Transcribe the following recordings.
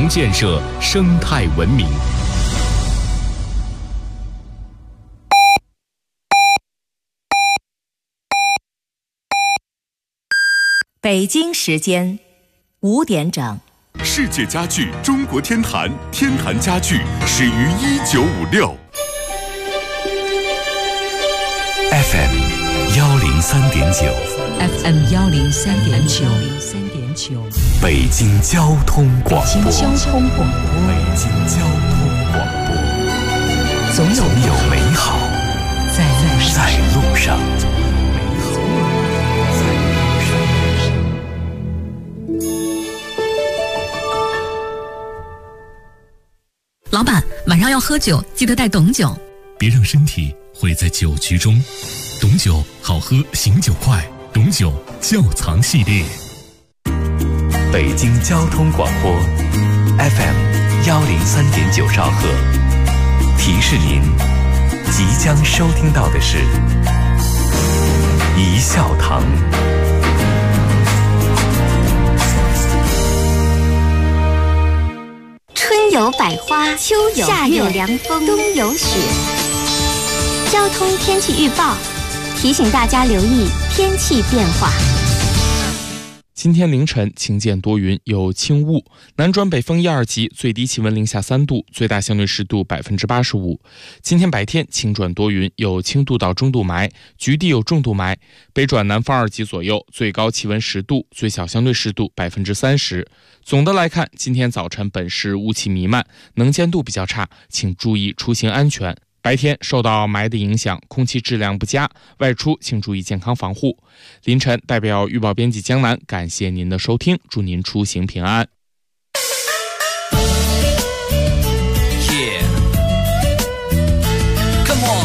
建设生态文明。 北京时间5点整。 世界家具中国天坛，天坛家具始于1956。FM 103.9 FM 103.9 北京交通广播。 北京交通广播，总有美好在路上。 老板，晚上要喝酒，记得带董酒。 别让身体毁在酒局中，董酒好喝，醒酒快，董酒窖藏系列。 北京交通广播 FM 103.9兆赫，提示您即将收听到的是一笑堂。 春有百花，秋有夏有凉风，冬有雪。交通天气预报提醒大家留意天气变化。 今天凌晨晴间多云，有轻雾，南转北风1、2级，最低气温零下3度，最大相对湿度85%。今天白天晴转多云，有轻度到中度霾，局地有重度霾，北转南风2级左右，最高气温10度，最小相对湿度30%。总的来看，今天早晨本市雾气弥漫，能见度比较差，请注意出行安全。白天受到霾的影响，空气质量不佳，外出请注意健康防护。凌晨代表预报编辑江南感谢您的收听，祝您出行平安。 Come on.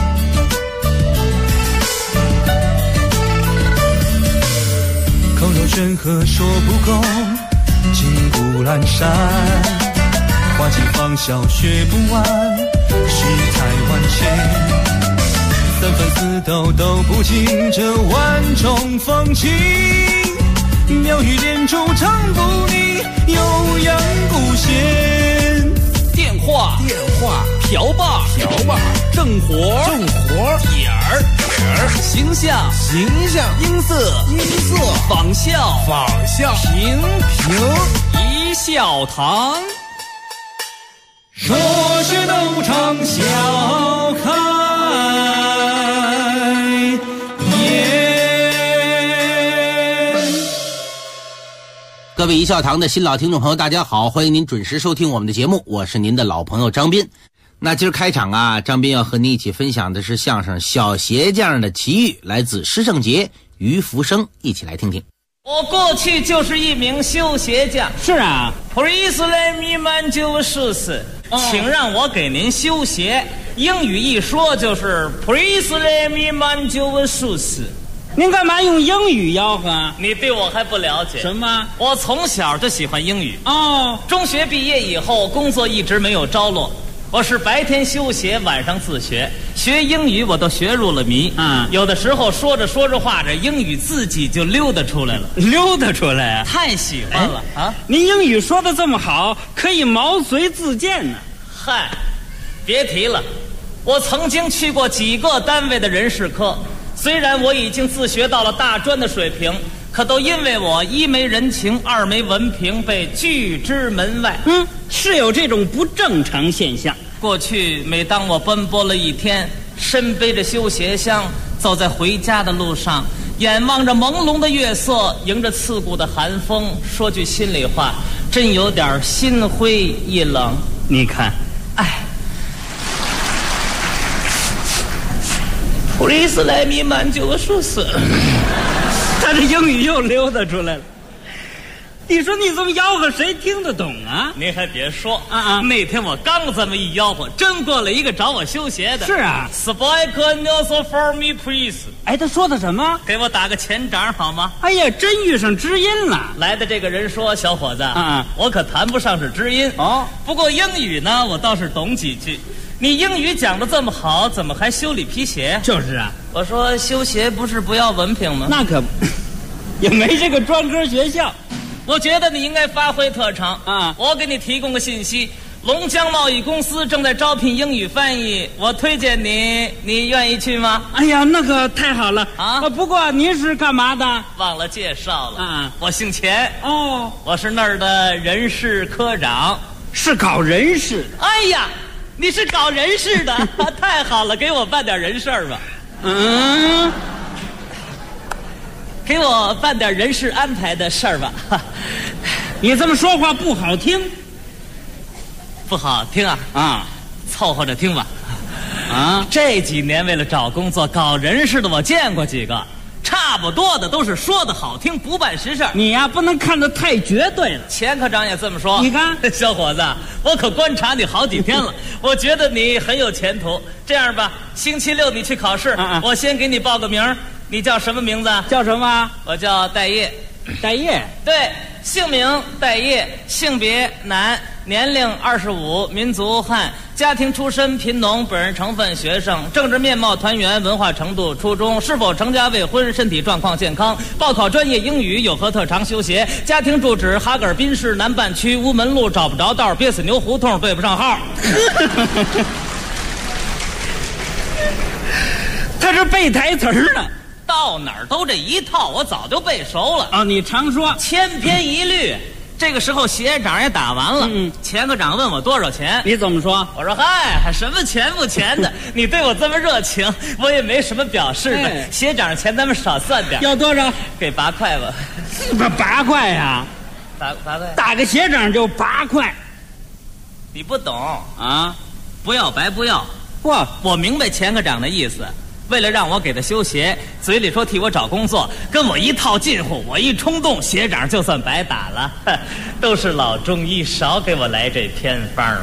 口若悬河说不够，金谷阑珊，花季芳笑学不完，世态万千，三番四斗都不尽这万种风情，妙语连珠唱不腻，悠扬古弦。电话瓢把正活点儿形象音色仿效平一笑堂。说学逗唱笑开颜。 各位一笑堂的新老听众朋友，大家好，欢迎您准时收听我们的节目，我是您的老朋友张斌。那今儿开场啊，张斌要和您一起分享的是相声小鞋匠的奇遇，来自施圣杰、于福生，一起来听听。 我过去就是一名修鞋匠。 是啊， 普利斯莱米曼就试试，请让我给您修鞋。英语一说就是普利斯莱米曼就试试。 您干嘛用英语吆喝啊？ 你对我还不了解。 什么？ 我从小就喜欢英语。 中学毕业以后，工作一直没有着落。我是白天修鞋，晚上自学。学英语我都学入了迷。有的时候说着说着话，这英语自己就溜达出来了。 溜达出来啊？ 太喜欢了啊！ 您英语说得这么好，可以毛遂自荐呢。 嗨，别提了，我曾经去过几个单位的人事科，虽然我已经自学到了大专的水平，可都因为我一没人情，二没文凭，被拒之门外。 是有这种不正常现象。 过去每当我奔波了一天，身背着修鞋箱，走在回家的路上，眼望着朦胧的月色，迎着刺骨的寒风，说句心里话，真有点心灰意冷。 你看， 普利斯莱米曼就说死， 他这英语又溜达出来了。你说你这么吆喝，谁听得懂啊？ 您还别说那天我刚这么一吆喝，真过来一个找我修鞋的。 是啊 ，Speak also for me, please。 他说的什么？ 给我打个前掌好吗？ 哎呀，真遇上知音了。 来的这个人说：“小伙子，我可谈不上是知音不过英语呢，我倒是懂几句。你英语讲得这么好，怎么还修理皮鞋？” 就是啊， 我说修鞋不是不要文凭吗？ 那可也没这个专科学校。 我觉得你应该发挥特长啊！ 我给你提供个信息，龙江贸易公司正在招聘英语翻译，我推荐你，你愿意去吗？ 哎呀，那个太好了啊！ 不过您是干嘛的？ 忘了介绍了啊！ 我姓钱哦， 我是那儿的人事科长， 是搞人事的。 哎呀，你是搞人事的，太好了，给我办点人事吧。 嗯， 给我办点人事安排的事儿吧。 你这么说话不好听。 不好听啊啊， 凑合着听吧。 啊， 这几年为了找工作搞人事的我见过几个，差不多的都是说的好听不办实事。 你呀不能看得太绝对了。 钱科长也这么说。 你看， 小伙子，我可观察你好几天了，我觉得你很有前途。这样吧，星期六你去考试，我先给你报个名。你叫什么名字？ 叫什么？ 我叫戴业。 戴业？ 对，姓名戴业，性别男，年龄25，民族汉，家庭出身贫农，本人成分学生，政治面貌团圆，文化程度初中，是否成家未婚，身体状况健康，报考专业英语，有何特长修鞋，家庭住址哈格尔滨市南半区乌门路，找不着道，憋死牛胡同，对不上号。 他是背台词儿呢。 到哪儿都这一套，我早就背熟了。 哦，你常说千篇一律。这个时候鞋长也打完了，钱科长问我多少钱， 你怎么说？ 我说嗨，什么钱不钱的，你对我这么热情，我也没什么表示的。鞋长钱咱们少算点。 要多少？ 给8块吧。 8块呀 ？8块？ 打个鞋掌就8块。 你不懂啊？ 不要白不要。我明白钱科长的意思。为了让我给他修鞋，嘴里说替我找工作，跟我一套近乎，我一冲动，鞋掌就算白打了。都是老中医，少给我来这偏方啊！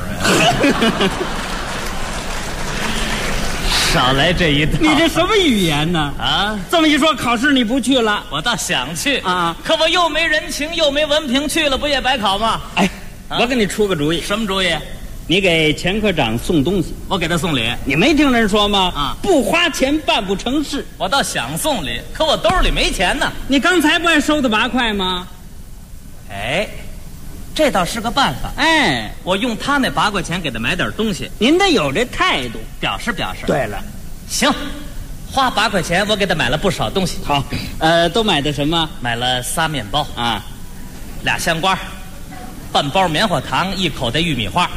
少来这一套。 你这什么语言呢？ 啊， 这么一说，考试你不去了？ 我倒想去啊， 可我又没人情，又没文凭，去了不也白考吗？ 哎，我给你出个主意。 什么主意？ 你给钱科长送东西， 我给他送礼。 你没听人说吗？ 啊， 不花钱办不成事。 我倒想送礼，可我兜里没钱呢。 你刚才不还收的8块吗？ 哎，这倒是个办法。 哎， 我用他那8块钱给他买点东西。 您得有这态度， 表示表示。 对了， 行，花8块钱，我给他买了不少东西。 好，都买的什么？ 买了仨面包啊 ，2香瓜，半包棉花糖，1口袋玉米花。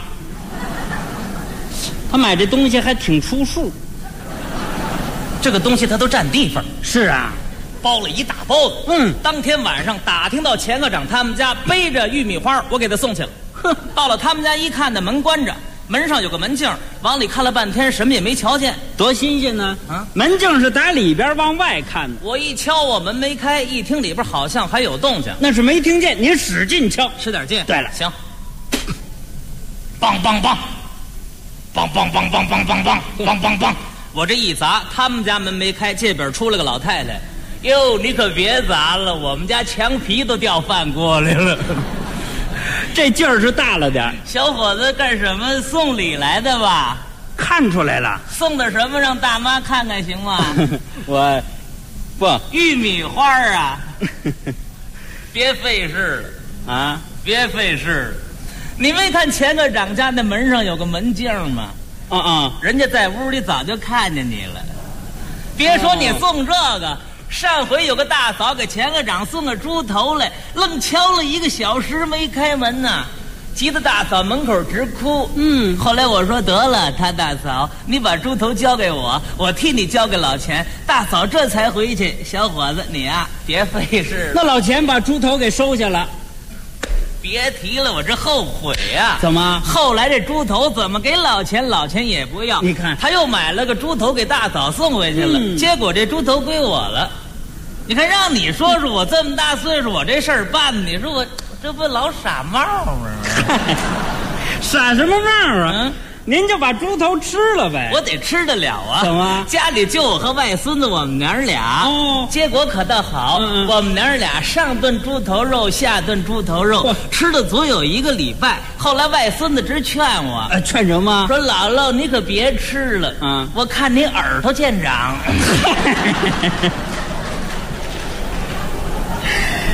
他买这东西还挺出数， 这个东西他都占地方。 是啊， 包了一大包子。当天晚上打听到钱科长他们家背着玉米花，我给他送去了。到了他们家一看，那门关着，门上有个门镜，往里看了半天，什么也没瞧见。 多新鲜呢！啊，门镜是打里边往外看的。 我一敲，我门没开，一听里边好像还有动静。 那是没听见，您使劲敲， 使点劲。 对了， 行。梆梆梆。梆梆梆梆梆梆梆梆梆梆！我这一砸，他们家门没开，这边出来个老太太。哟，你可别砸了，我们家墙皮都掉饭锅里了。 这劲儿是大了点。 小伙子干什么？送礼来的吧？ 看出来了。 送的什么？让大妈看看行吗？ 我，不， 玉米花啊！别费事了啊！ 别费事了。你没看钱科长家那门上有个门镜吗？人家在屋里早就看见你了。别说你送这个，上回有个大嫂给钱科长送个猪头来，愣敲了1个小时没开门呢，急得大嫂门口直哭。后来我说得了，他大嫂，你把猪头交给我，我替你交给老钱。大嫂这才回去。小伙子，你啊，别费事了。 那老钱把猪头给收下了。 别提了，我这后悔呀！ 怎么？ 后来这猪头怎么给老钱，老钱也不要。 你看， 他又买了个猪头给大嫂送回去了，结果这猪头归我了。你看，让你说说，我这么大岁数，我这事儿办的，你说我这不老傻帽吗？ 傻什么帽啊？您就把猪头吃了呗。 我得吃得了啊！ 怎么？ 家里就我和外孙子，我们娘俩。结果可倒好，我们娘俩上顿猪头肉，下顿猪头肉，吃了足有1个礼拜。后来外孙子直劝我， 劝什么？ 说姥姥你可别吃了，我看你耳朵见长。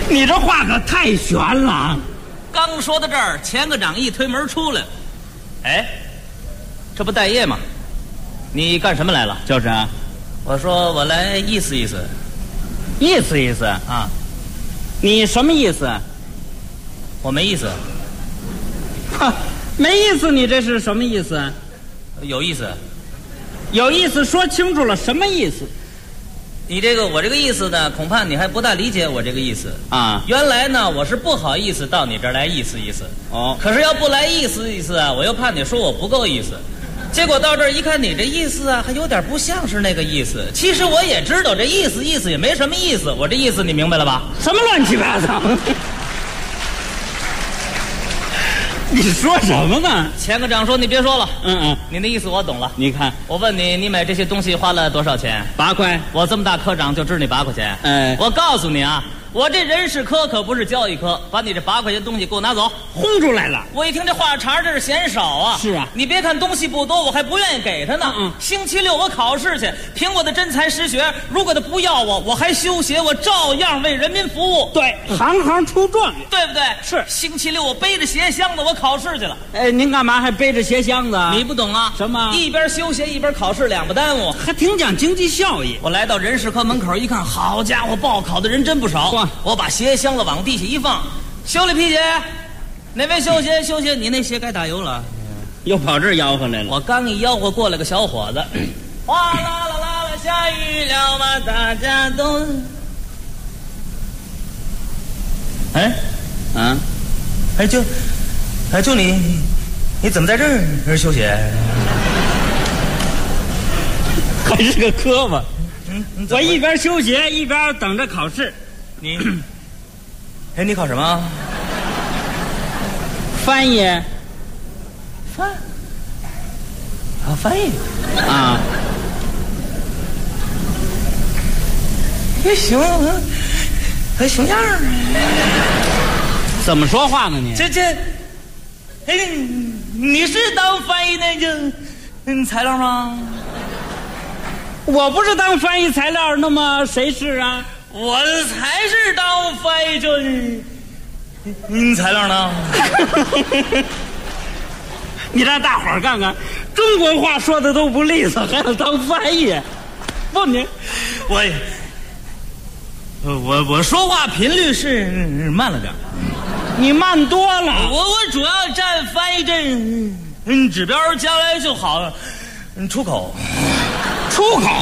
你这话可太悬了。 刚说到这儿，钱科长一推门出来，哎，这不待业吗？你干什么来了？ 就是啊， 我说我来意思意思。 意思意思啊？ 你什么意思？ 我没意思。 哈，没意思，你这是什么意思？ 有意思。 有意思，说清楚了，什么意思？ 我这个意思呢，恐怕你还不大理解我这个意思啊。 原来呢，我是不好意思到你这儿来意思意思。 哦。 可是要不来意思意思啊，我又怕你说我不够意思。结果到这儿一看，你这意思啊，还有点不像是那个意思。其实我也知道，这意思也没什么意思。我这意思你明白了吧？ 什么乱七八糟？你说什么呢？ 钱科长说：“你别说了，你的意思我懂了。 你看， 我问你，你买这些东西花了多少钱？8块。我这么大科长就值你8块钱。我告诉你啊，我这人事科可不是交易科，把你这8块钱东西给我拿走， 轰出来了。 我一听这话茬，这是嫌少啊。 是啊， 你别看东西不多，我还不愿意给他呢。星期6我考试去，凭我的真才实学，如果他不要我，我还休学，我照样为人民服务。 对，行行出状元， 对不对？ 是。 星期6我背着鞋箱子我考试去了。 您干嘛还背着鞋箱子？ 你不懂啊？ 什么？ 一边休学一边考试，两不耽误， 还挺讲经济效益。 我来到人事科门口一看，好家伙，报考的人真不少。我把鞋箱子往地下一放，修理皮鞋，哪位修鞋？你那鞋该打油了， 又跑这儿吆喝来了。 我刚一吆喝，过来个小伙子，哗啦啦啦啦，下雨了嘛，大家都，就你怎么在这儿修鞋？ 还是个科吧。我一边修鞋一边等着考试。 你考什么？ 翻译。 翻译啊。 也行，还行样儿。 怎么说话呢你？ 你是当翻译那个材料吗？ 我不是当翻译材料，那么谁是啊？ 我才是当翻译这材料呢。 你让大伙儿看看，中国话说的都不利索，还要当翻译？不， 我说话频率是慢了点。 你慢多了。 我主要占翻译这指标，将来就好出口。 出口？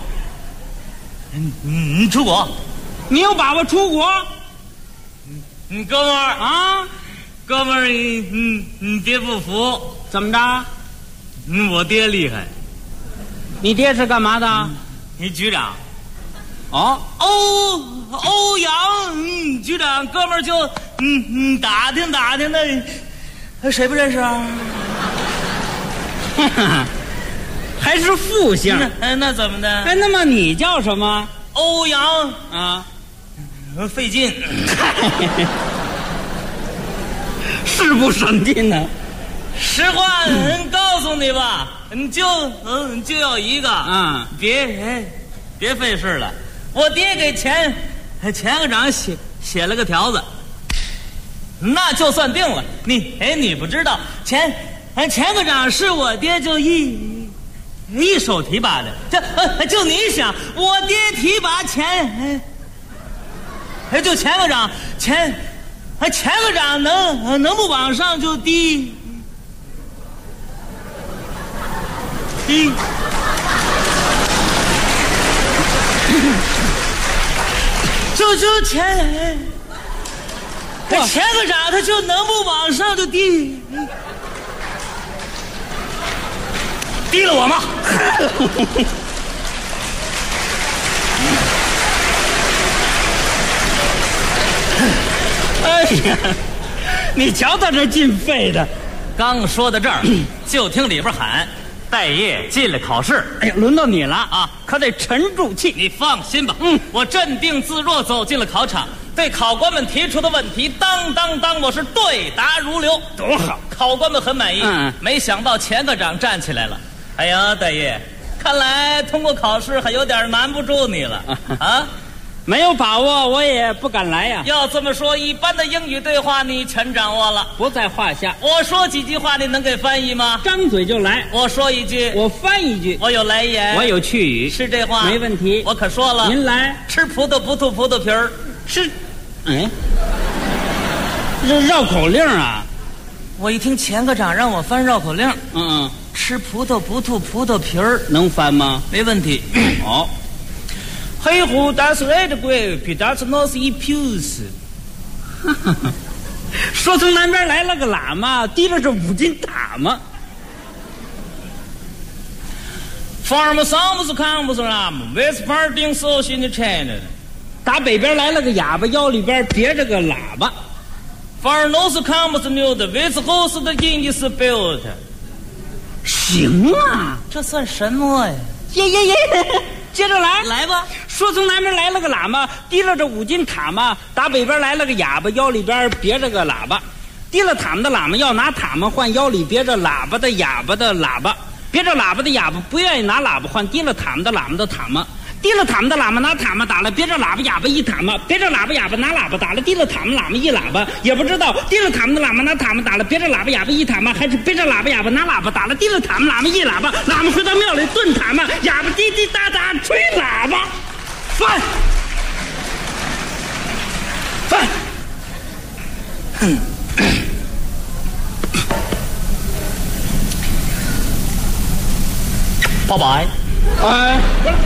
出国？ 你有把握出国？ 哥们儿啊， 哥们儿，你别不服。 怎么着？ 我爹厉害。 你爹是干嘛的？ 你局长。 哦， 欧阳局长，哥们儿就打听的，谁不认识啊？ 还是复姓？ 那怎么的？ 那么你叫什么？ 欧阳啊， 费劲， 是不省劲呢。 实话告诉你吧，你就要一个啊， 别费事了。我爹给钱科长写了个条子，那就算定了。你不知道，钱科长是我爹就一手提拔的，就你想，我爹提拔钱就钱科长钱科长能不往上就低？就钱科长他就能不往上就低了我吗？ 哎呀，你瞧他这进肺的。 刚说到这儿，就听里边喊待业进来考试。 哎呀，轮到你了啊，可得沉住气。 你放心吧，我镇定自若走进了考场，对考官们提出的问题当我是对答如流， 多好！ 考官们很满意。没想到钱科长站起来了。哎呀，待业，看来通过考试还有点难不住你了啊！ 没有把握，我也不敢来呀。 要这么说，一般的英语对话你全掌握了， 不在话下。 我说几句话，你能给翻译吗？ 张嘴就来。 我说一句， 我翻一句。 我有来言， 我有去语， 是这话， 没问题。 我可说了， 您来。 吃葡萄不吐葡萄皮儿， 是，哎，这绕口令啊！ 我一听钱科长让我翻绕口令，吃葡萄不吐葡萄皮儿， 能翻吗？ 没问题。 好。 黑虎打死red grape，打死 nose一 puce。 说从南边来了个喇嘛，提着这5斤塔嘛。 Farm sounds comes lam with parting souls in the chain。 打北边来了个哑巴，腰里边别着个喇叭。 Far north comes new with host in his belt。 行啊， 这算什么呀？ 耶！接着来， 来吧。 说从南边来了个喇嘛，提了这5斤塔嘛；打北边来了个哑巴，腰里边别着个喇叭。提了塔嘛的喇嘛要拿塔嘛换腰里别着哑巴的喇叭，别着喇叭的哑巴不愿意拿喇叭换提了塔嘛的喇嘛的塔嘛。提了塔嘛的喇嘛拿塔嘛打了别着喇叭哑巴一塔嘛，别着喇叭哑巴拿喇叭打了提了塔嘛喇嘛一喇叭，也不知道提了塔嘛的喇嘛拿塔嘛打了别着喇叭哑巴一塔嘛，还是别着喇叭哑巴拿喇叭打了提了塔嘛喇嘛一喇叭。喇嘛回到庙里炖塔嘛，哑巴滴滴答答吹喇叭。翻， 拜拜。 哎，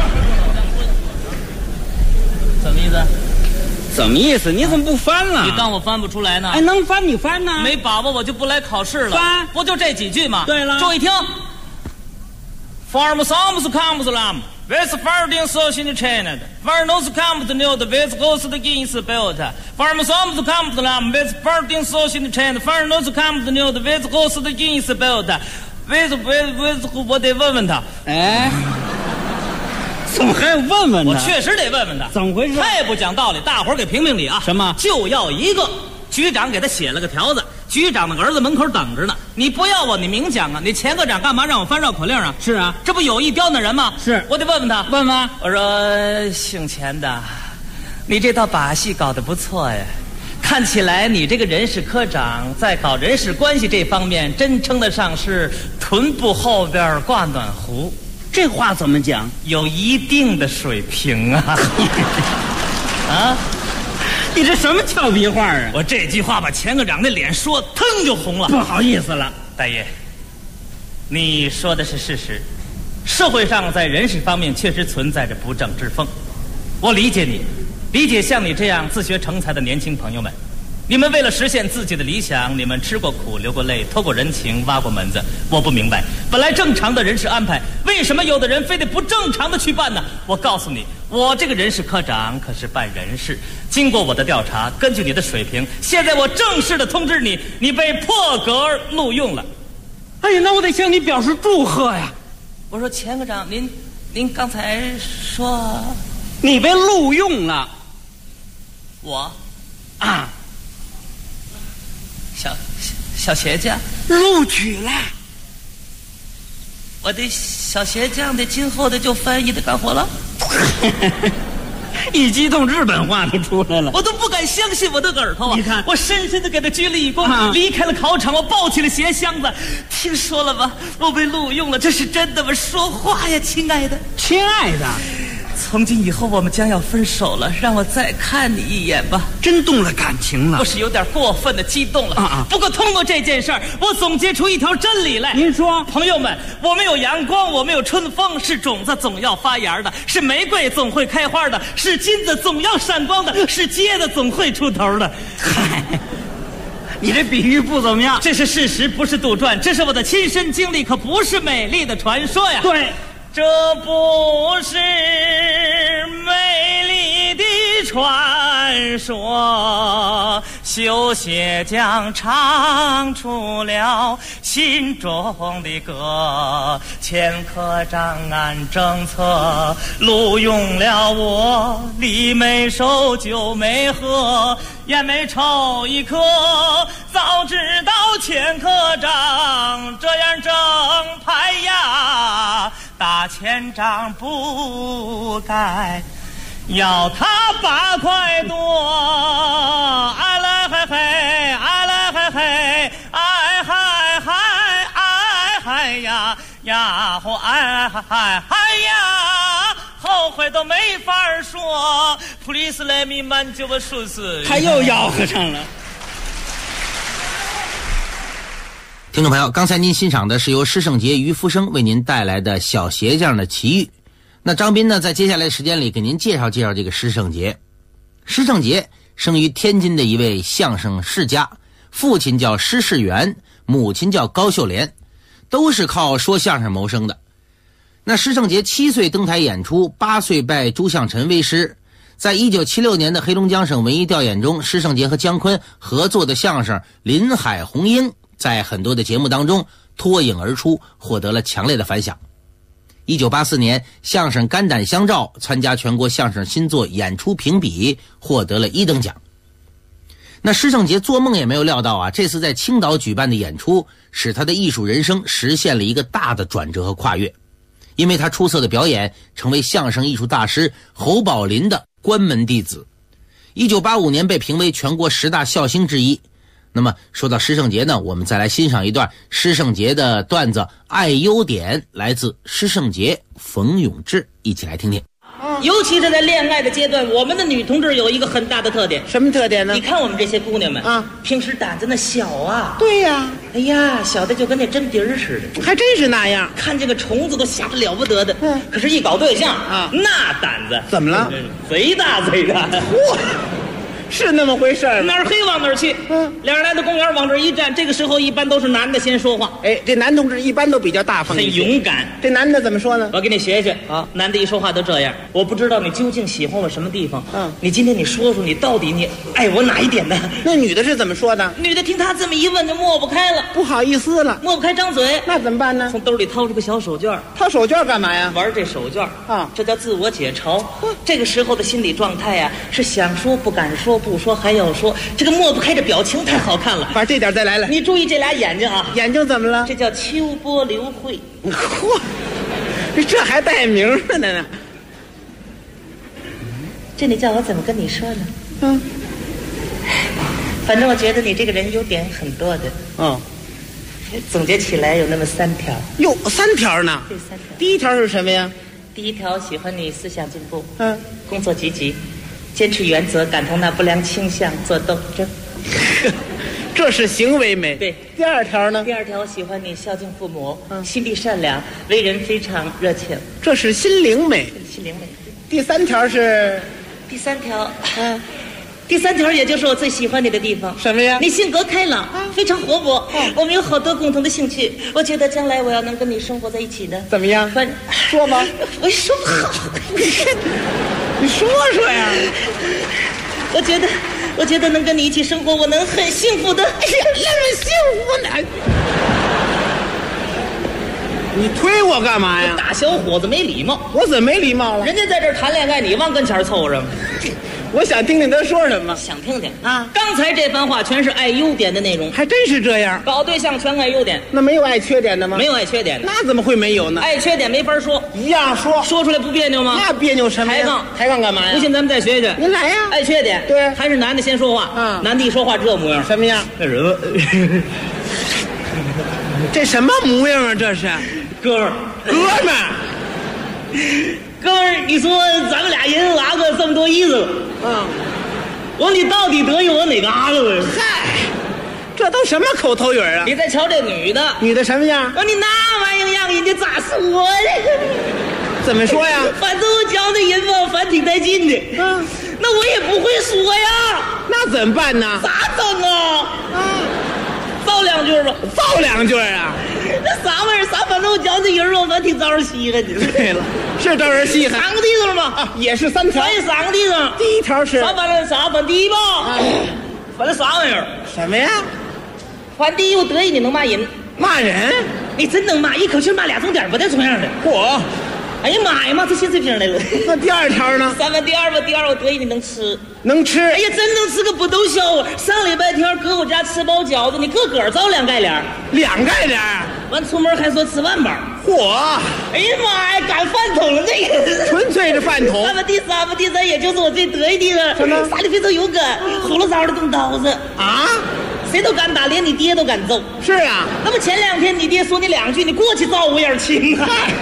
什么意思？ 怎么意思？你怎么不翻了？ 你当我翻不出来呢？ 哎，能翻你翻呢？ 没把握我就不来考试了。 翻， 不就这几句吗？ 对了， 注意听。Farm sounds comes lam with farting souls in the chain。Far nose comes new with host in his belt。Farm sounds comes lam with farting souls in the chain。Far nose comes new with host in his belt。with， 我得问问他。 哎。怎么还问问他？ 我确实得问问他， 怎么回事？ 太不讲道理！大伙儿给评评理啊！ 什么？ 就要一个局长给他写了个条子，局长的儿子门口等着呢。你不要我，你明讲啊！你钱科长干嘛让我翻绕口令啊？ 是啊， 这不有意刁难人吗？ 是， 我得问问他。 问吗？ 我说姓钱的，你这套把戏搞得不错呀。看起来你这个人事科长在搞人事关系这方面，真称得上是臀部后边挂暖壶。 这话怎么讲？ 有一定的水平啊！啊， 你这什么俏皮话啊？ 我这句话把钱科长的脸说腾就红了。 不好意思了， 大爷，你说的是事实。社会上在人事方面确实存在着不正之风，我理解你，理解像你这样自学成才的年轻朋友们。你们为了实现自己的理想，你们吃过苦、流过泪、托过人情、挖过门子。我不明白，本来正常的人事安排，为什么有的人非得不正常的去办呢？我告诉你，我这个人事科长可是办人事，经过我的调查，根据你的水平，现在我正式的通知你，你被破格录用了。 哎呀，那我得向你表示祝贺呀！ 我说钱科长，您刚才说你被录用了， 我啊。小鞋匠录取了， 我的小鞋匠的今后的就翻译的干活了。 一激动日本话都出来了， 我都不敢相信我的耳朵啊！ 你看， 我深深的给他鞠了一躬，离开了考场，我抱起了鞋箱子。听说了吧？我被录用了，这是真的吗？说话呀，亲爱的， 亲爱的。 从今以后我们将要分手了，让我再看你一眼吧。 真动了感情了， 不是有点过分的激动了不过通过这件事儿，我总结出一条真理来。 您说， 朋友们，我们有阳光，我们有春风，是种子总要发芽的，是玫瑰总会开花的，是金子总要闪光的，是疖子总会出头的。 嗨，你这比喻不怎么样。 这是事实，不是杜撰，这是我的亲身经历，可不是美丽的传说呀。 对。 这不是美丽的传说，修鞋匠唱出了心中的歌。钱科长按政策录用了我，礼没收，酒没喝，烟没抽一颗。早知道钱科长这样正派呀，大钱长不该要他8块多，哎来嘿嘿，哎来嘿嘿，哎嗨嗨，哎嗨呀呀吼，哎嗨嗨呀，后悔都没法说。Please let me man就我说是， 他又吆喝上了。 听众朋友，刚才您欣赏的是由施圣杰、于福生为您带来的小鞋匠的奇遇。那张斌呢，在接下来的时间里给您介绍介绍这个施圣杰。施圣杰生于天津的一位相声世家，父亲叫施世元，母亲叫高秀莲，都是靠说相声谋生的。那施圣杰7岁登台演出，8岁拜朱向臣为师。在1976年的黑龙江省文艺调研中，施圣杰和姜昆合作的相声《林海红英》在很多的节目当中脱颖而出，获得了强烈的反响。1984年，相声《肝胆相照》参加全国相声新作演出评比，获得了1等奖。那施圣杰做梦也没有料到啊，这次在青岛举办的演出使他的艺术人生实现了一个大的转折和跨越，因为他出色的表演成为相声艺术大师侯宝林的关门弟子。1985年被评为全国10大笑星之一。那么说到施圣杰呢，我们再来欣赏一段施圣杰的段子《爱优点》，来自施圣杰、冯永志，一起来听听。 尤其是在恋爱的阶段，我们的女同志有一个很大的特点。 什么特点呢？ 你看我们这些姑娘们啊， 平时胆子那小啊。 对呀， 哎呀，小的就跟那针鼻儿似的， 还真是那样。 看见个虫子都吓得了不得的。可是一搞对象啊， 那胆子怎么了？ 贼大贼大。 嚯！是那么回事儿， 哪儿黑往哪儿去。两人来到公园，往这一站，这个时候一般都是男的先说话。 哎，这男同志一般都比较大方， 很勇敢。 这男的怎么说呢？ 我给你学学啊，男的一说话都这样。我不知道你究竟喜欢我什么地方。你今天你说说，你到底你爱我哪一点呢？ 那女的是怎么说的？ 女的听他这么一问，就抹不开了， 不好意思了， 抹不开张嘴。 那怎么办呢？ 从兜里掏出个小手绢。 掏手绢干嘛呀？ 玩这手绢啊， 这叫自我解嘲。这个时候的心理状态呀，是想说不敢说，不说还要说，这个抹不开，这表情太好看了。 把这点再来了， 你注意这俩眼睛啊， 眼睛怎么了？ 这叫秋波流慧。 嚯，这还带名儿呢呢。 这你叫我怎么跟你说呢？反正我觉得你这个人优点很多的。总结起来有那么3条。 哟，3条呢？ 这3条。 第一条是什么呀？ 第一条，喜欢你思想进步，工作积极，坚持原则，感同那不良倾向，做斗争。 这是行为美。 对。 第2条呢？ 第2条，喜欢你孝敬父母，心地善良，为人非常热情。 这是心灵美。 心灵美。 第3条是？ 第3条，第3条也就是我最喜欢你的地方。 什么呀？ 你性格开朗，非常活泼，我们有好多共同的兴趣。我觉得将来我要能跟你生活在一起的。 怎么样？说吧。 我说不好。 你说说呀。 我觉得能跟你一起生活，我能很幸福的。哎呀， 那么幸福呢？你推我干嘛呀？ 大小伙子没礼貌。 我怎么没礼貌了？ 人家在这儿谈恋爱，你往跟前凑合。 我想听听他说什么。 想听听啊！刚才这番话全是爱优点的内容， 还真是这样。 搞对象全爱优点， 那没有爱缺点的吗？ 没有爱缺点的。 那怎么会没有呢？ 爱缺点没法说， 一样说， 说出来不别扭吗？ 那别扭什么呀？抬杠干嘛呀？ 不信咱们再学学。 您来呀！ 爱缺点， 对， 还是男的先说话啊。男的一说话这模样， 什么样？ 那人， 这什么模样啊？这是哥们儿，哥们儿，你说咱们俩人拉个这么多意思，我说你到底得意我哪嘎子了？ 嗨，这都什么口头语啊？ 你再瞧这女的， 女的什么样？ 我说你那玩意儿样，人家咋说的？ 怎么说呀？ 反正我教那人吧，反挺带劲的。那我也不会说呀。 那怎么办呢？ 咋整啊？造2句吧。 造2句啊？ 那啥玩意儿？反正我教这人吧，反挺招人稀罕的。 对了，是招人稀罕。 3个地方嘛， 也是3条。 反正3个地方。 第1条是反第一吧。反正啥玩意儿？ 什么呀？ 反第一，我得意你能骂人。 骂人？ 你真能骂，一口气骂2重点，不带重样的。 嚯！ 哎呀妈呀，骂出新水平来了。 那第2条呢？ 反第2吧，第2我得意你能吃。 能吃？ 哎呀，真能吃个不逗笑话。上礼拜天搁我家吃包饺子，你个个造2盖脸。 2盖脸？ 完出门还说吃饭包。 嚯！ 哎呀妈呀，赶饭桶了这个， 纯粹是饭桶。 那么第三，也就是我最得意的什么？ 啥的非洲油哥，呼噜烧的动刀子啊！ 谁都敢打，连你爹都敢揍。 是啊， 那么前2天你爹说你2句，你过去照5眼青啊！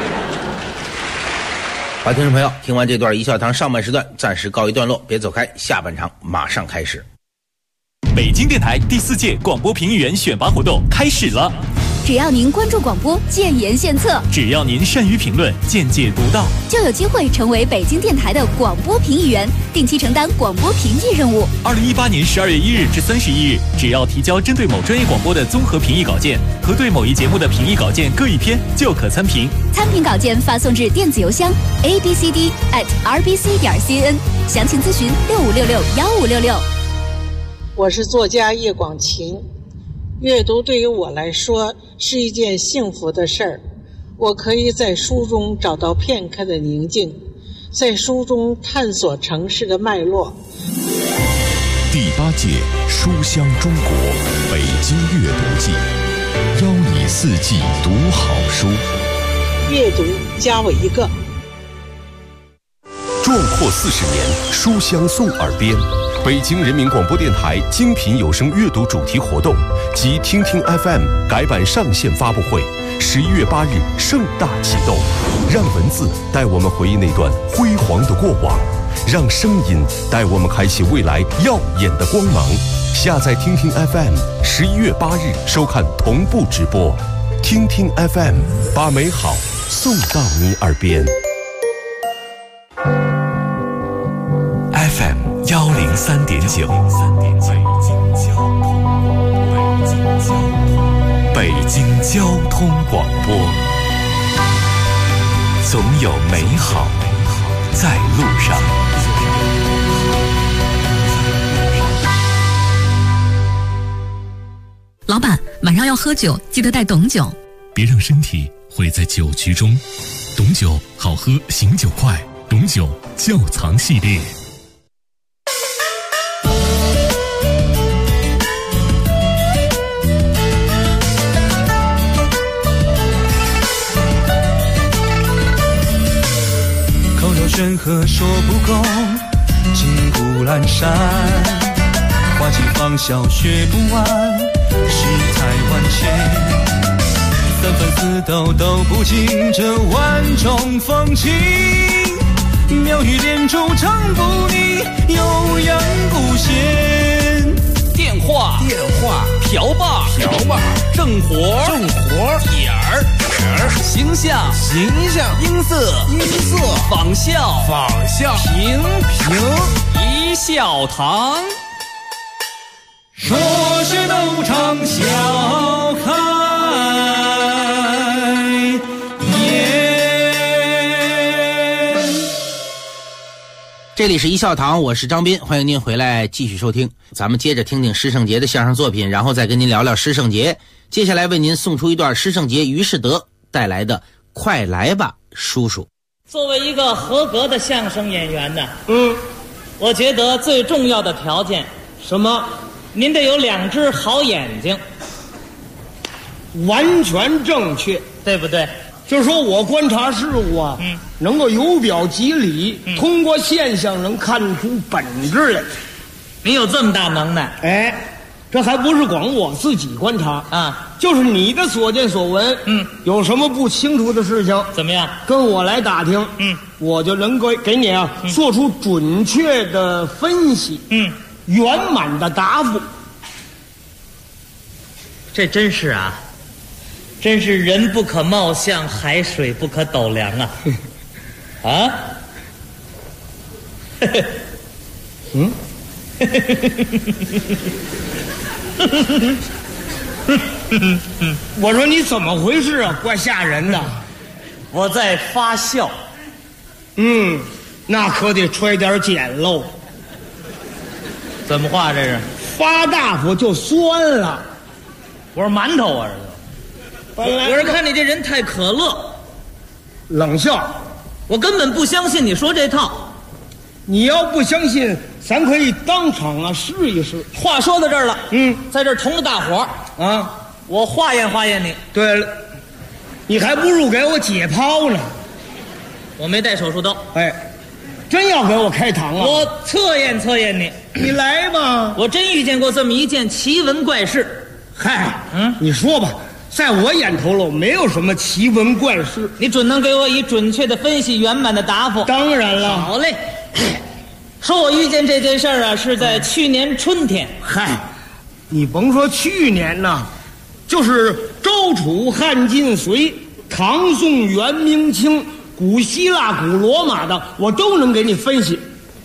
好，听众朋友，听完这段一笑堂上半时段暂时告一段落，别走开，下半场马上开始。 北京电台第4届广播评议员选拔活动开始了。 只要您关注广播，建言献策； 只要您善于评论，见解独到， 就有机会成为北京电台的广播评议员，定期承担广播评议任务。 2018年12月1日至31日，只要提交针对某专业广播的综合评议稿件和对某一节目的评议稿件各1篇，就可参评。 参评稿件发送至电子邮箱 abcd@rbc.cn， 详情咨询65661566。 我是作家叶广晴。阅读对于我来说是一件幸福的事儿，我可以在书中找到片刻的宁静，在书中探索城市的脉络。 第8届书香中国北京阅读季，邀你4季读好书。 阅读加我一个。 壮阔40年，书香送耳边。北京人民广播电台精品有声阅读主题活动及听听 FM 改版上线发布会，11月8日盛大启动。让文字带我们回忆那段辉煌的过往，让声音带我们开启未来耀眼的光芒。下载听听 FM，11月8日收看同步直播。听听 FM， 把美好送到你耳边。 FM 103.9，北京交通广播，总有美好在路上。 老板，晚上要喝酒，记得带董酒。 别让身体毁在酒局中。董酒好喝，醒酒快。董酒窖藏系列。 口若悬河说不够，金谷阑珊，花季芳笑学不完，世态万千。3分4斗都不尽这万种风情，妙语连珠唱不腻，悠扬不闲。 电话瓢把正活点儿形象音色仿效平一笑堂， 说是斗场笑开。 这里是一笑堂，我是张斌，欢迎您回来继续收听。咱们接着听听施圣杰的相声作品，然后再跟您聊聊施圣杰。接下来为您送出一段施圣杰、于士德带来的《快来吧，叔叔》。 作为一个合格的相声演员呢，我觉得最重要的条件什么？ 您得有2只好眼睛。 完全正确， 对不对？ 就是说我观察事物啊，能够由表及里，通过现象能看出本质来。 你有这么大能耐？ 哎，这还不是光我自己观察啊， 就是你的所见所闻，有什么不清楚的事情， 怎么样？ 跟我来打听，我就能够给你啊做出准确的分析，圆满的答复。 这真是啊。真是人不可貌相，海水不可斗量啊！啊， 我说你怎么回事啊？怪吓人的。 我在发笑。 那可得揣点碱喽。 怎么话这是？ 发大发就酸了。 我说馒头啊，我是看你这人太可乐， 冷笑。 我根本不相信你说这套。 你要不相信，咱可以当场啊试一试。 话说到这儿了，在这儿同着大伙儿啊，我化验化验你。 对了， 你还不如给我解剖呢。 我没带手术刀。 哎，真要给我开膛啊？ 我测验测验你。 你来吧。 我真遇见过这么一件奇闻怪事。 嗨，你说吧。在我眼头了，没有什么奇闻怪事。 你准能给我以准确的分析、圆满的答复。 当然了。 好嘞。说我遇见这件事儿啊，是在去年春天。 嗨，你甭说去年呐，就是周楚汉晋隋、唐宋元明清、古希腊、古罗马的，我都能给你分析。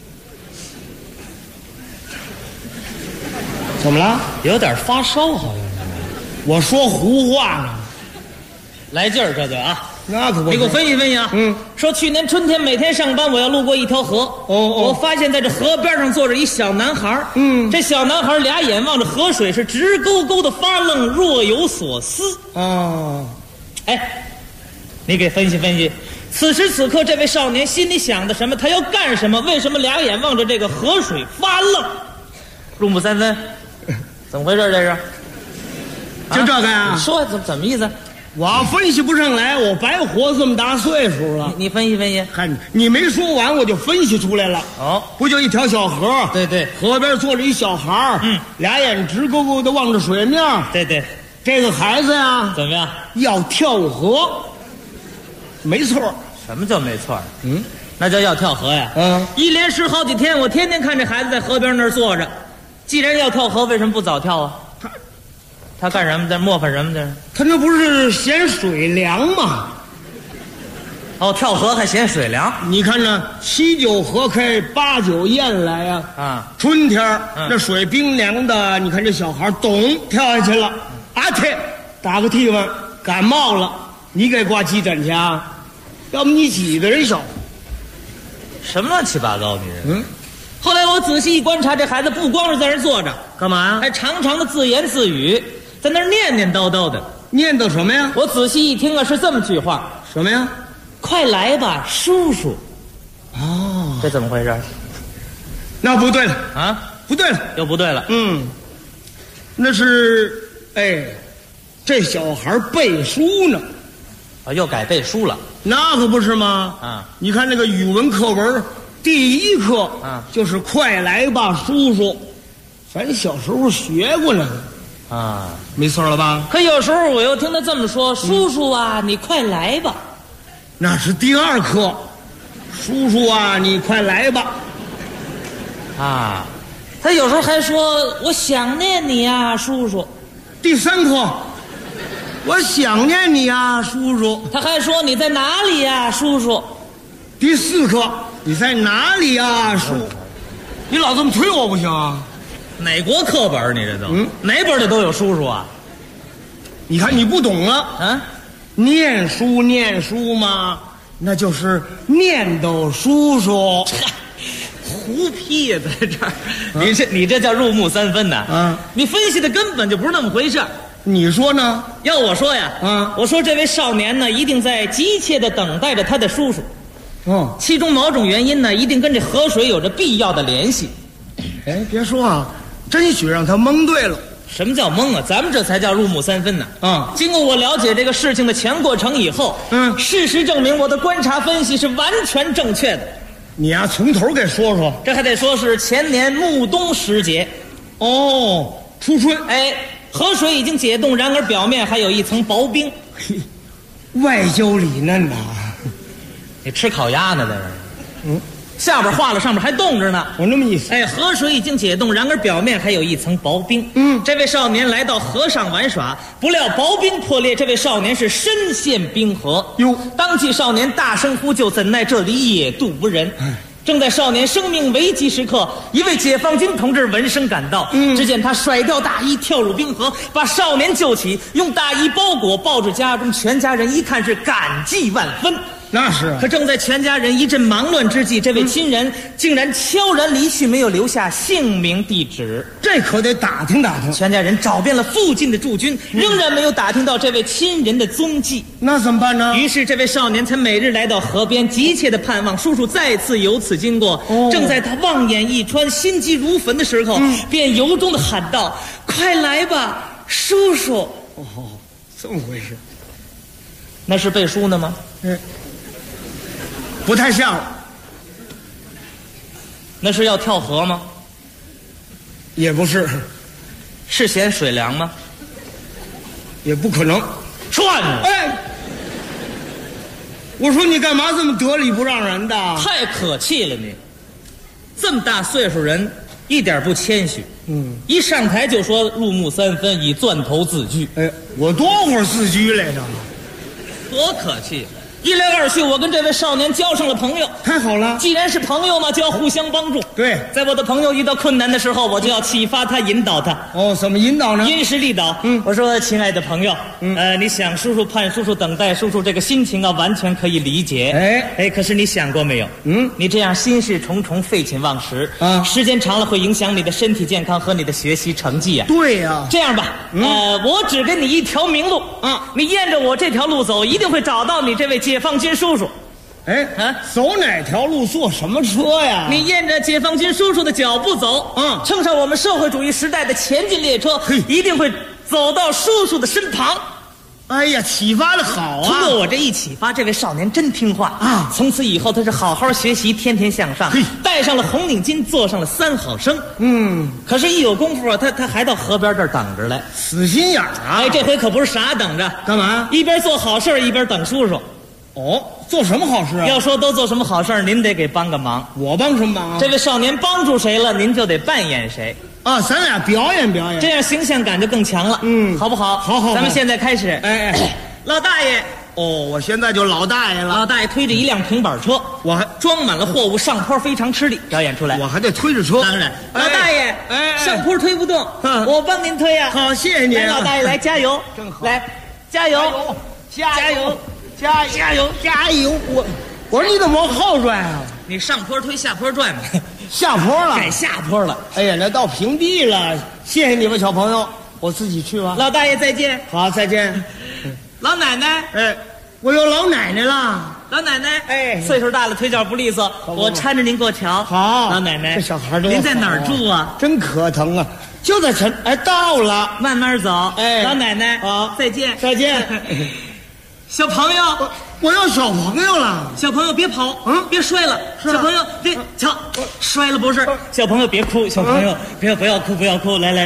怎么了？ 有点发烧，好像是。 我说胡话呢， 来劲儿这就啊。 那可不。 你给我分析分析啊。说去年春天每天上班，我要路过一条河。我发现在这河边上坐着一小男孩。这小男孩俩眼望着河水，是直勾勾的发愣，若有所思。哎，你给分析分析，此时此刻这位少年心里想的什么？他要干什么？为什么俩眼望着这个河水发愣？入木三分，怎么回事？这是？ 就这个呀？ 你说怎么意思？ 我分析不上来，我白活这么大岁数了。 你分析分析。 看你没说完，我就分析出来了。不就一条小河？ 对对， 河边坐着一小孩俩眼直勾勾的望着水面。 对对， 这个孩子呀， 怎么样？ 要跳河。没错。 什么叫没错？那叫要跳河呀。一连10好几天，我天天看这孩子在河边那儿坐着。既然要跳河，为什么不早跳啊？他干什么？在磨蹭什么去？ 他那不是嫌水凉吗？ 跳河还嫌水凉？ 你看那7九河开8九雁来呀！春天那水冰凉的，你看这小孩咚跳下去了，天，打个嚏吧，感冒了，你给挂急诊去啊？要不你几个人小？ 什么乱七八糟你这？后来我仔细一观察，这孩子不光是在那坐着， 干嘛呀？ 还常常的自言自语，在那儿念念叨叨的。 念叨什么呀？ 我仔细一听啊，是这么句话。 什么呀？ 快来吧，叔叔。这怎么回事？ 那不对了啊！不对了， 又不对了。 那是这小孩背书呢。 又改背书了。 那可不是吗？你看那个语文课文。第一课就是快来吧，叔叔。咱小时候学过那个没错了吧？ 可有时候我又听他这么说：“叔叔啊，你快来吧。” 那是第2课，叔叔啊，你快来吧。 他有时候还说：“我想念你啊，叔叔。” 第3课，我想念你啊，叔叔。 他还说：“你在哪里呀，叔叔？” 第4课。你在哪里呀，叔？你老这么推我不行啊！ 哪国课本你这都？哪本里都有叔叔啊？ 你看你不懂了念书嘛，那就是念叨叔叔。 胡批呀，在这儿！你这叫入木三分呐！你分析的根本就不是那么回事。 你说呢？ 要我说呀，我说这位少年呢，一定在急切的等待着他的叔叔。其中某种原因呢，一定跟这河水有着必要的联系。 别说啊，真许让他蒙对了。 什么叫蒙啊？咱们这才叫入木三分呢。经过我了解这个事情的全过程以后，事实证明我的观察分析是完全正确的。 你呀，从头给说说。 这还得说是前年暮冬时节。 初春。 河水已经解冻，然而表面还有一层薄冰。 外焦里嫩呐。 你吃烤鸭呢，在这下边化了，上面还冻着呢。 我那么意思。 河水已经解冻，然而表面还有一层薄冰。这位少年来到河上玩耍，不料薄冰破裂，这位少年是身陷冰河。当即少年大声呼救，怎奈这里野渡无人。正在少年生命危急时刻，一位解放军同志闻声赶到，只见他甩掉大衣，跳入冰河，把少年救起，用大衣包裹，抱至家中。全家人一看是感激万分。 那是。 可正在全家人一阵忙乱之际，这位亲人竟然悄然离去，没有留下姓名地址。 这可得打听打听。 全家人找遍了附近的驻军，仍然没有打听到这位亲人的踪迹。 那怎么办呢？ 于是这位少年才每日来到河边，急切地盼望叔叔再次由此经过。正在他望眼欲穿、心急如焚的时候，便由衷地喊道：“快来吧，叔叔！” 这么回事。 那是背书呢吗？ 不太像。 那是要跳河吗？ 也不是。 是嫌水凉吗？ 也不可能。 转呢？ 哎，我说你干嘛这么得理不让人的？ 太可气了你！这么大岁数人，一点不谦虚。一上台就说入木三分，以钻头自居。 哎，我多会儿自居来着？ 多可气！一来二去，我跟这位少年交上了朋友。 太好了！ 既然是朋友嘛，就要互相帮助。 对， 在我的朋友遇到困难的时候，我就要启发他，引导他。 哦，怎么引导呢？ 因势利导。我说，亲爱的朋友，你想叔叔、盼叔叔、等待叔叔这个心情啊，完全可以理解。哎，可是你想过没有？你这样心事重重，废寝忘食啊，时间长了会影响你的身体健康和你的学习成绩啊。 对呀。 这样吧，我只给你一条明路啊，你沿着我这条路走，一定会找到你这位解放军叔叔。 哎走哪条路坐什么车呀？ 你沿着解放军叔叔的脚步走，乘上我们社会主义时代的前进列车，一定会走到叔叔的身旁。 哎呀，启发的好啊！ 通过我这一启发，这位少年真听话啊！从此以后，他是好好学习，天天向上，戴上了红领巾，做上了3好生。可是，一有功夫啊，他还到河边这儿等着来， 死心眼儿啊！ 哎，这回可不是傻等着， 干嘛？ 一边做好事一边等叔叔。 哦，做什么好事啊？ 要说都做什么好事，您得给帮个忙。 我帮什么忙啊？ 这位少年帮助谁了，您就得扮演谁。 啊，咱俩表演表演， 这样形象感就更强了。好不好？ 好。 咱们现在开始。哎，老大爷。 哦，我现在就老大爷了。 老大爷推着一辆平板车，我还装满了货物，上坡非常吃力，表演出来。 我还得推着车。 当然，老大爷，上坡推不动，我帮您推呀。 好，谢谢您。 来，老大爷来加油， 真好。 来，加油， 加油。我说你怎么往后拽啊？ 你上坡推，下坡拽嘛。 下坡了， 改下坡了。 哎呀，那到平地了。谢谢你们小朋友，我自己去吧。 老大爷再见。 好，再见。 老奶奶， 我有老奶奶了。 老奶奶，岁数大了，腿脚不利索，我搀着您过桥。 好， 老奶奶， 这小孩多好。 您在哪儿住啊？ 真可疼啊！就在前，到了， 慢慢走。老奶奶，好，再见， 再见。 小朋友， 我要小朋友了。 小朋友别跑，别摔了。小朋友，别瞧，摔了不是。小朋友别哭，小朋友不要哭，不要哭。来，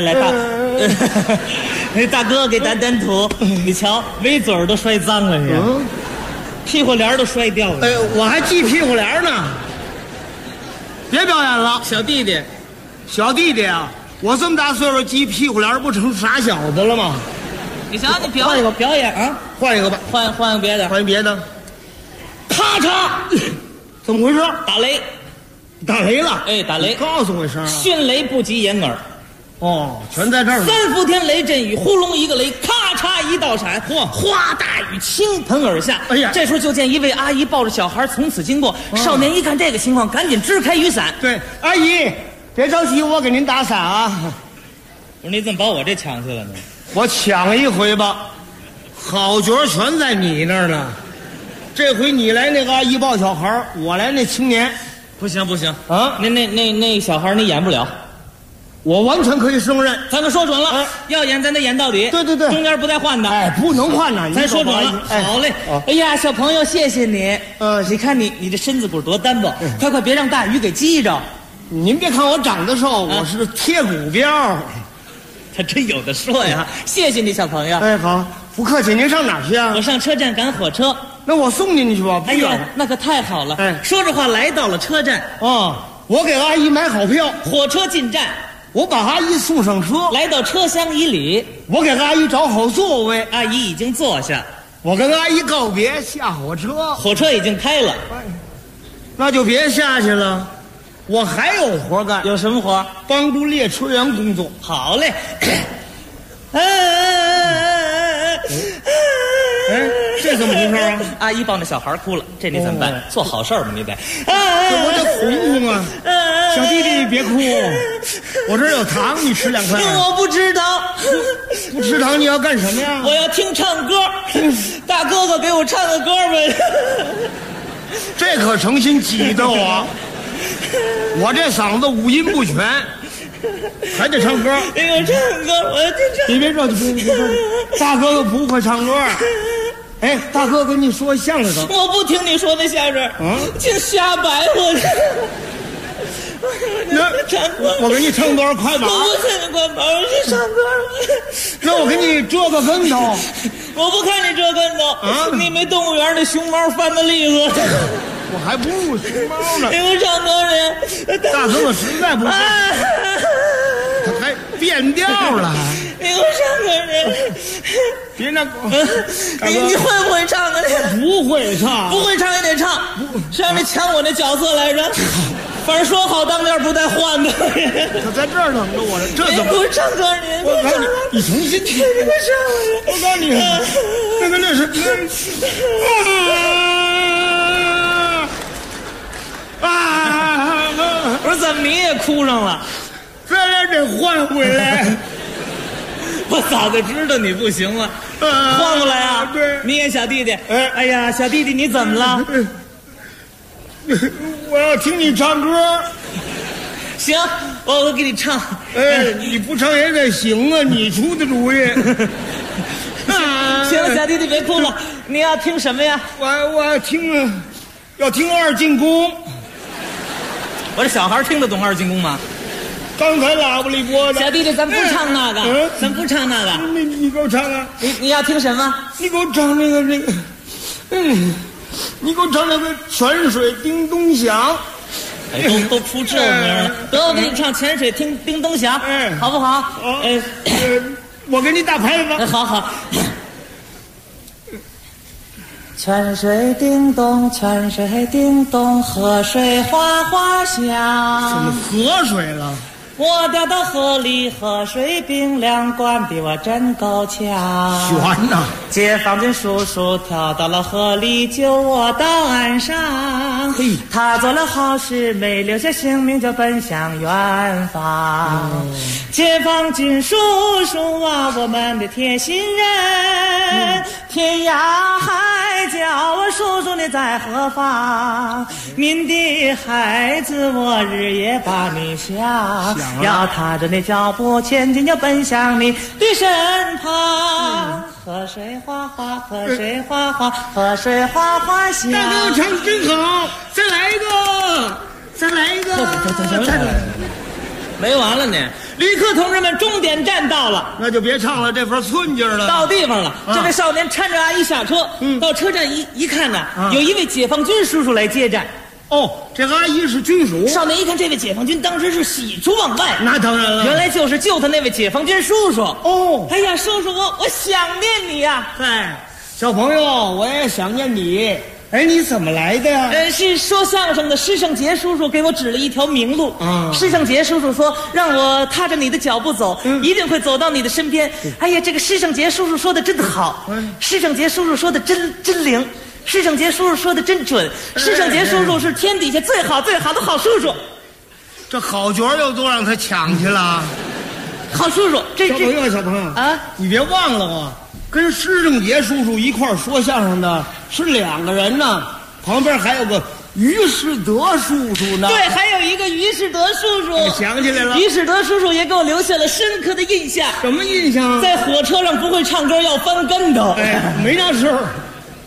大哥给掸掸土。你瞧，围嘴儿都摔脏了，你屁股帘都摔掉了。 我还系屁股帘呢。别表演了， 小弟弟啊，我这么大岁数系屁股帘不成傻小子了吗？ 你瞧，你表演啊， 换一个吧， 换个别的， 咔嚓，怎么回事？打雷了， 打雷， 告诉我一声啊！ 迅雷不及掩耳， 全在这儿了。 3伏天雷阵雨，呼隆一个雷，咔嚓一道闪，花大雨倾盆而下。哎呀，这时候就见一位阿姨抱着小孩从此经过。少年一看这个情况，赶紧支开雨伞。 对，阿姨别着急，我给您打伞啊。 不是，你怎么把我这抢去了呢？ 我抢一回吧，好角全在你那儿呢。这回你来那个阿姨抱小孩，我来那青年。 不行啊！那小孩你演不了， 我完全可以胜任。 咱们说准了，要演咱得演到底。 对， 中间不带换的。 不能换的。 咱说准了。好嘞。哎呀，小朋友，谢谢你。你看你这身子骨多单薄，快别让大雨给击着。 您别看我长得瘦，我是贴骨膘。 他真有的说呀！谢谢你，小朋友。 好，不客气。您上哪儿去啊？ 我上车站赶火车。 那我送您去吧。 哎呀，那可太好了。说着话来到了车站。 我给阿姨买好票， 火车进站， 我把阿姨送上车， 来到车厢以里， 我给阿姨找好座位， 阿姨已经坐下， 我跟阿姨告别，下火车， 火车已经开了， 那就别下去了。我还有活干。 有什么活？ 帮助列车员工作。 好嘞。 这怎么回事啊？ 阿姨抱那小孩哭了，这你怎么办？做好事儿嘛，你得。 我得哄哄啊！小弟弟别哭，我这儿有糖，你吃2块。 我不吃糖。 不吃糖你要干什么呀？ 我要听唱歌。大哥哥给我唱个歌呗。 这可诚心挤得我。我这嗓子五音不全，还得唱歌。 给我唱歌，我要听唱。 你别着急，大哥哥不会唱歌。 哎，大哥跟你说相声。 我不听你说那相声，净瞎白活。 我给你唱多少快板？ 我不看你快板，我去唱歌。 那我给你折个跟头。 我不看你折跟头啊！你没动物园那熊猫翻的利索。 我还不如熊猫呢。 你给我唱歌去。 大哥，我实在不会。他还变调了。 你给我唱歌去。 别那你会不会唱啊？ 不会唱。 不会唱也得唱。谁让你抢我那角色来着？反正说好当面不带换的。 他在这儿等着我呢，这怎么？ 给我唱歌你！ 我告诉你，你重新听。 你给我唱！ 我告诉你，那是我说怎么你也哭上了？ 咱俩得换回来。 我早就知道你不行了，换过来啊！ 对， 你也小弟弟。哎呀，小弟弟你怎么了？ 我要听你唱歌。 行，我给你唱。 哎，你不唱也得行啊，你出的主意。 行，小弟弟别哭了。你要听什么呀？ 我要听要听二进宫。 我这小孩听得懂二进宫吗？ 刚才喇叭里播的。 小弟弟，咱不唱那个，咱不唱那个。 你给我唱啊！ 你要听什么？ 你给我唱那个，你给我唱那个泉水叮咚响。 哎，都出这名了。得，我给你唱泉水叮咚响，好不好？ 我给你打拍子。 好。泉水叮咚，泉水叮咚，河水哗哗响。 怎么河水了？ 我掉到河里，河水冰凉，灌得我真够呛。 悬呐！ 解放军叔叔跳到了河里，救我到岸上。他做了好事，没留下性命，就奔向远方。解放军叔叔啊，我们的贴心人，天涯海角，我叔叔你在何方？您的孩子我日夜把你想，要踏着你脚步前进，就奔向你的身旁。河水哗哗，河水哗哗，河水哗哗响。 大哥唱得真好，再来一个，再来一个，再来。 没完了呢！旅客同志们，终点站到了， 那就别唱了，这份寸劲了。 到地方了，这位少年搀着阿姨下车，到车站一看呢，有一位解放军叔叔来接站。 哦，这个阿姨是军属。 少年一看这位解放军，当时是喜出望外。 那当然了， 原来就是救他那位解放军叔叔。 哦， 哎呀，叔叔，我想念你呀！ 嗨，小朋友，我也想念你。哎，你怎么来的呀？ 是说相声的施圣杰叔叔给我指了一条明路。施圣杰叔叔说，让我踏着你的脚步走，一定会走到你的身边。哎呀，这个施圣杰叔叔说的真好，施圣杰叔叔说的真灵，施圣杰叔叔说的真准，施圣杰叔叔是天底下最好的好叔叔。 这好角又都让他抢去了。 好叔叔， 小朋友啊，你别忘了啊。跟施圣杰叔叔一块儿说相声的是两个人呢，旁边还有个于世德叔叔呢。 对，还有一个于世德叔叔。 想起来了， 于世德叔叔也给我留下了深刻的印象。 什么印象？ 在火车上不会唱歌要翻跟头。 哎，没那事儿。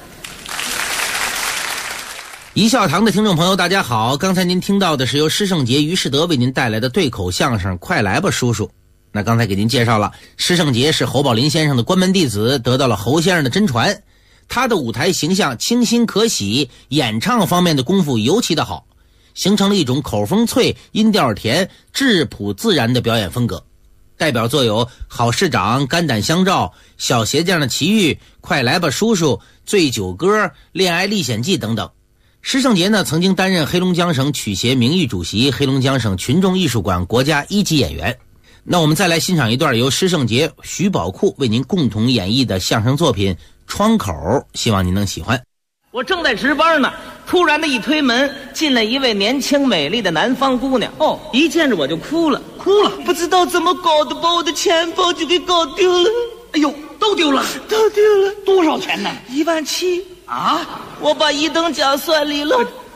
一笑堂的听众朋友大家好，刚才您听到的是由施圣杰、于世德为您带来的对口相声《快来吧叔叔》。那刚才给您介绍了，施圣杰是侯宝林先生的关门弟子，得到了侯先生的真传。他的舞台形象清新可喜，演唱方面的功夫尤其的好，形成了一种口风脆、音调甜、质朴自然的表演风格。代表作有《好市长》、《肝胆相照》、《小鞋匠的奇遇》、《快来吧叔叔》、《醉酒歌》、《恋爱历险记》等等。施圣杰呢，曾经担任黑龙江省曲协名誉主席、黑龙江省群众艺术馆国家1级演员。那我们再来欣赏一段由施圣杰、徐宝库为您共同演绎的相声作品《窗口》，希望您能喜欢。 我正在值班呢，突然的一推门，进来一位年轻美丽的南方姑娘。一见着我就哭了，不知道怎么搞的，把我的钱包就给搞丢了。 哎呦，都丢了，多少钱呢 ？17000 啊！ 我把1等奖算里了。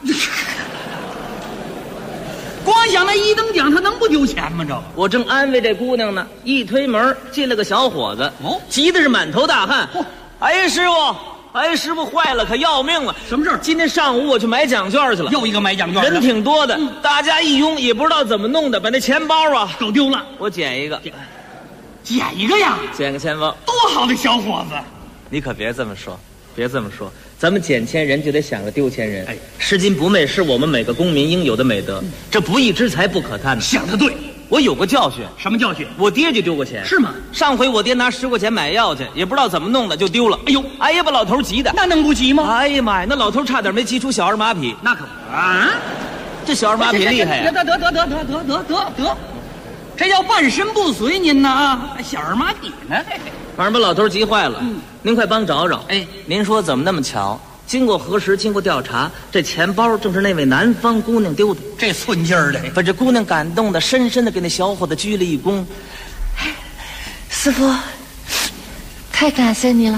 光想那1等奖，他能不丢钱吗？ 我正安慰这姑娘呢，一推门进了个小伙子，急的是满头大汗。哎，师傅， 哎，师傅坏了，可要命了！ 什么事儿？ 今天上午我去买奖券去了， 又一个买奖券， 人挺多的，大家一拥，也不知道怎么弄的，把那钱包啊搞丢了。 我捡一个， 捡一个呀， 捡个钱包， 多好的小伙子！ 你可别这么说，别这么说，咱们捡钱人就得想着丢钱人。哎，拾金不昧是我们每个公民应有的美德，这不义之财不可贪。 想得对。 我有个教训。 什么教训？ 我爹就丢过钱。 是吗？ 上回我爹拿10块钱买药去，也不知道怎么弄的就丢了。哎呀，把老头急的。 那能不急吗？ 哎呀妈呀，那老头差点没急出小儿马匹。 那可不啊！ 这小儿马匹厉害呀！ 得，这叫半身不遂您呢啊！小儿马匹呢？ 反正把老头急坏了。您快帮找找。 哎， 您说怎么那么巧？经过核实，经过调查，这钱包正是那位南方姑娘丢的。 这寸劲儿的， 把这姑娘感动的，深深的给那小伙子鞠了一躬。 师傅，太感谢你了，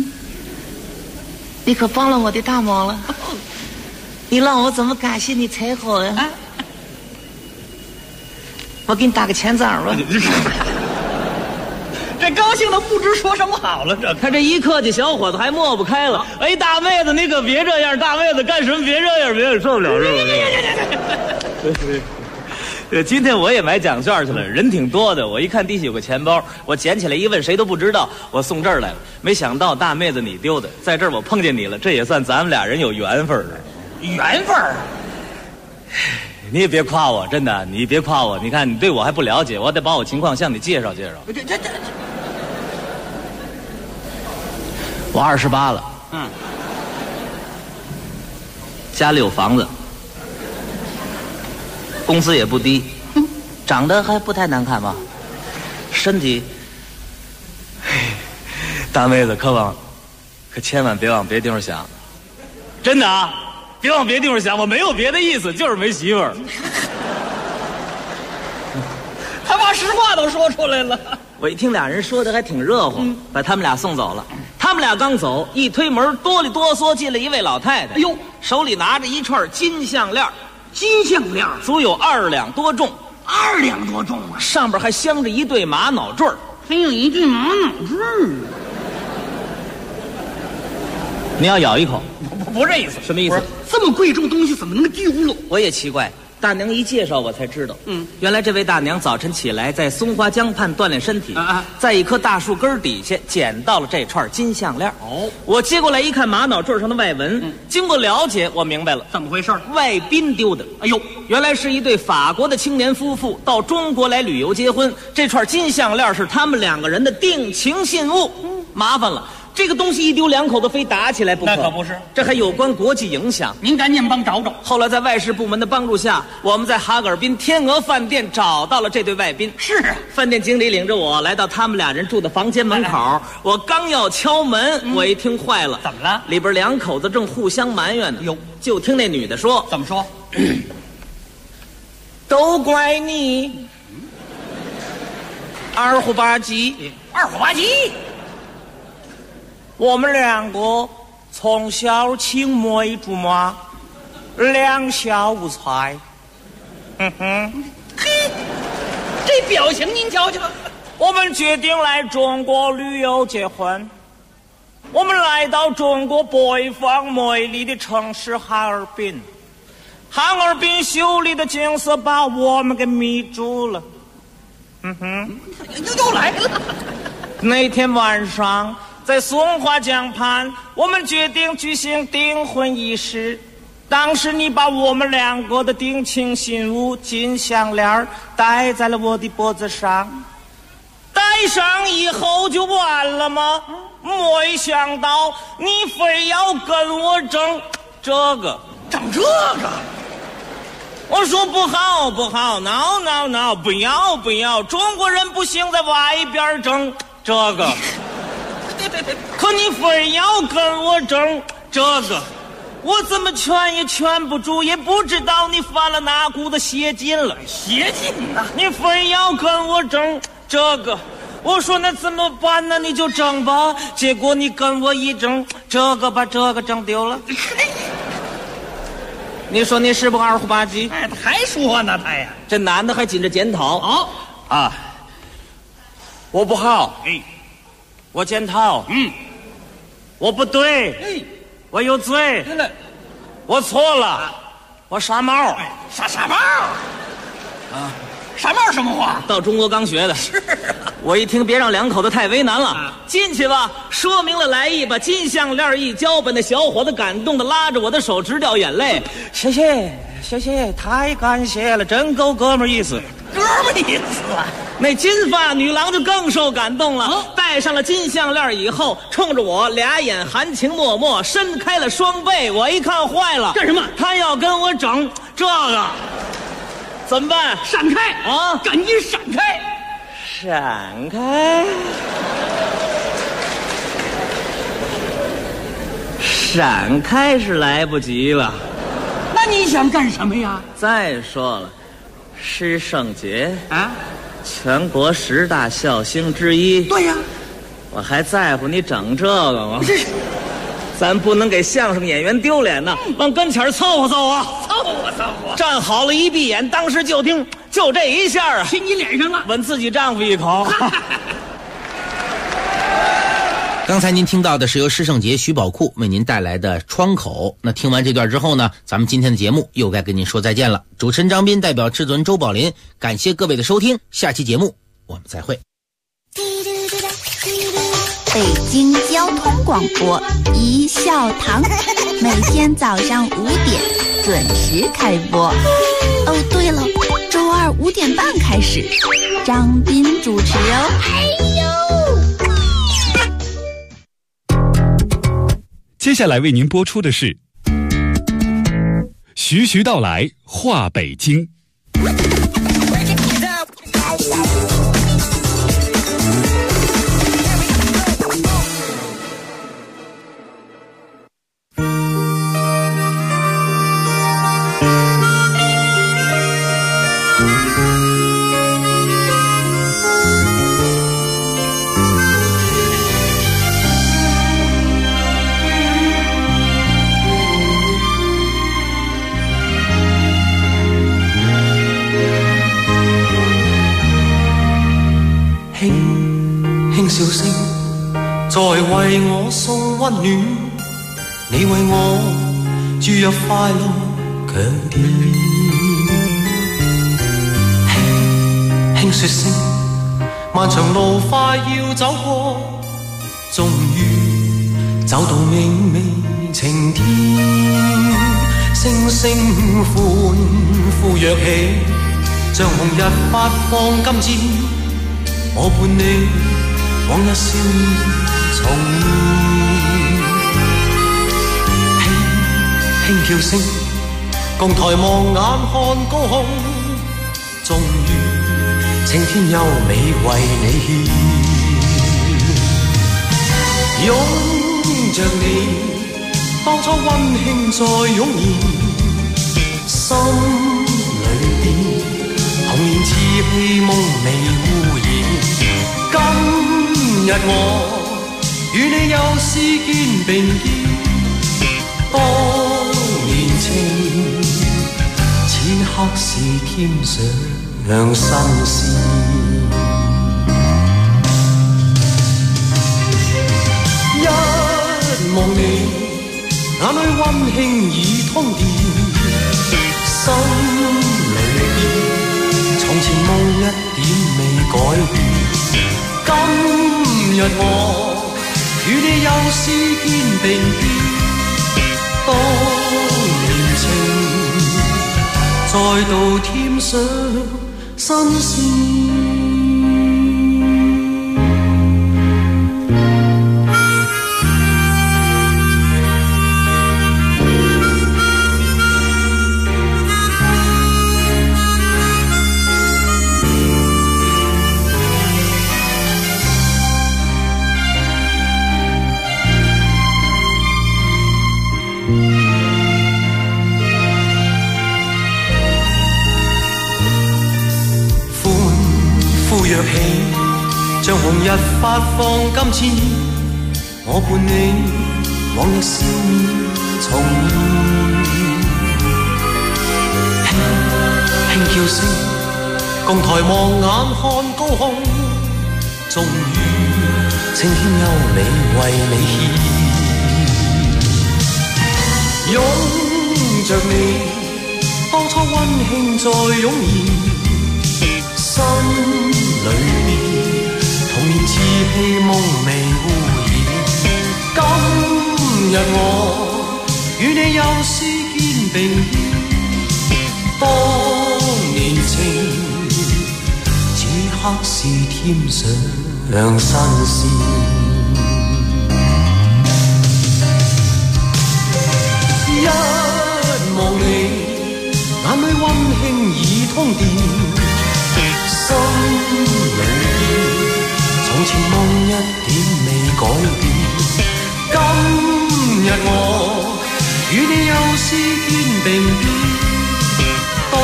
你可帮了我的大忙了。你让我怎么感谢你才好呀？我给你打个钱掌吧。 这高兴的不知说什么好了。 他这一客气，小伙子还抹不开了。哎，大妹子，你可别这样！大妹子干什么？别这样，别受不了这。今天我也买奖券去了，人挺多的。我一看地下有个钱包，我捡起来一问，谁都不知道。我送这儿来了，没想到大妹子你丢的，在这儿我碰见你了，这也算咱们俩人有缘分了。 缘分？ 你也别夸我，真的，你别夸我。你看你对我还不了解，我得把我情况向你介绍介绍。我28了，家里有房子，工资也不低，长得还不太难看吧，身体，大妹子可千万别往别地方想，真的啊，别往别地方想，我没有别的意思，就是没媳妇儿。 他把实话都说出来了。 我一听俩人说的还挺热乎，把他们俩送走了。他们俩刚走，一推门，哆里哆嗦进来一位老太太。 哎呦， 手里拿着一串金项链， 金项链足有2两多重。 2两多重啊！ 上边还镶着一对玛瑙坠儿， 还有一对玛瑙坠儿。 你要咬一口？ 不这意思。 什么意思？ 这么贵重东西怎么能丢了？ 我也奇怪。大娘一介绍我才知道，原来这位大娘早晨起来在松花江畔锻炼身体，在一棵大树根底下捡到了这串金项链。我接过来一看玛瑙坠上的外纹，经过了解，我明白了怎么回事。 外宾丢的。哎呦，原来是一对法国的青年夫妇到中国来旅游结婚，这串金项链是他们2个人的定情信物。麻烦了。这个东西一丢，2口子非打起来不可。 那可不是， 这还有关国际影响。 您赶紧帮找找。 后来在外事部门的帮助下，我们在哈格尔滨天鹅饭店找到了这对外宾。 是啊， 饭店经理领着我来到他们2人住的房间门口，我刚要敲门，我一听坏了， 怎么了？ 里边2口子正互相埋怨呢。就听那女的说：“ 怎么说？ 都怪你，二虎吧唧， 二虎吧唧。” 我们2个从小青梅竹马，2小无猜。 嘿，这表情您瞧瞧。 我们决定来中国旅游结婚。我们来到中国北方美丽的城市哈尔滨，哈尔滨秀丽的景色把我们给迷住了。 又来了。 那天晚上。在松花江畔，我们决定举行订婚仪式。当时你把我们2个的定情信物金项链戴在了我的脖子上，戴上以后就完了吗？没想到你非要跟我争这个。 争这个？ 我说不好不好 ，no， 不要，中国人不行，在外边争这个。可你非要跟我争这个，我怎么劝也劝不住，也不知道你犯了哪股子邪劲了。 邪劲呐！ 你非要跟我争这个，我说那怎么办呢？你就争吧。结果你跟我一争，这个把这个争丢了。你说你是不是二虎吧唧？ 哎，他还说呢，他呀。 这男的还紧着检讨。我不好。 哎。 我检讨， 我不对，我有罪，我错了，我傻帽， 傻帽啊，傻帽什么话？ 到中国刚学的。 是啊， 我一听别让两口子太为难了，进去吧，说明了来意，把金项链一交，把那小伙子感动的拉着我的手直掉眼泪。 谢谢，太感谢了，真够哥们儿意思。 哥们儿意思啊！ 那金发女郎就更受感动了，戴上了金项链以后，冲着我俩眼含情脉脉，伸开了双臂。我一看坏了， 干什么？ 他要跟我整这个，怎么办？ 闪开啊！赶紧闪开！ 闪开！闪开是来不及了。 那你想干什么呀？ 再说了，师圣节啊， 全国10大孝星之一。 对呀， 我还在乎你整这个吗？咱不能给相声演员丢脸呢，往跟前凑合凑合， 凑合。 站好了，一闭眼，当时就听，就这一下啊， 亲你脸上了， 吻自己丈夫一口。 刚才您听到的是由施圣杰、徐宝库为您带来的《窗口》。那听完这段之后呢，咱们今天的节目又该跟您说再见了。主持人张斌代表制作人周宝林，感谢各位的收听，下期节目我们再会。 北京交通广播一笑堂，每天早上5点准时开播。哦，对了，周二5点半开始，张斌主持哦。 接下来为您播出的是徐徐道来话北京。 笑聲在為我送溫暖，你為我注入快樂強電。輕輕說聲，漫長路快要走過，終於走到明媚晴天。星星歡呼躍起，像紅日發放金箭，我伴你往日笑面重現，輕輕叫聲，共抬望眼看高空，終於青天優美為你獻，擁着你，當初溫馨再湧現，心裏邊童年稚氣夢未污染。今日我與你又試肩並肩，當年情此刻是添上新鮮。一望你眼裏溫馨已通電，心裏邊從前夢一點未改變。今日我與你又試肩並肩，當年情再度添上新鮮。躍起，像紅日發放金箭，我伴你往日笑面重現，輕輕叫聲，共抬望眼看高空，終於青天優美為你獻。 着你，當初溫馨再湧現，心裏面童年稚氣夢未污染。今日我與你又試肩並肩，當年情此刻是添上新鮮。一望你，眼裏溫馨已通電，心裏邊從前夢一點未改變。今日我與你又試肩並肩，當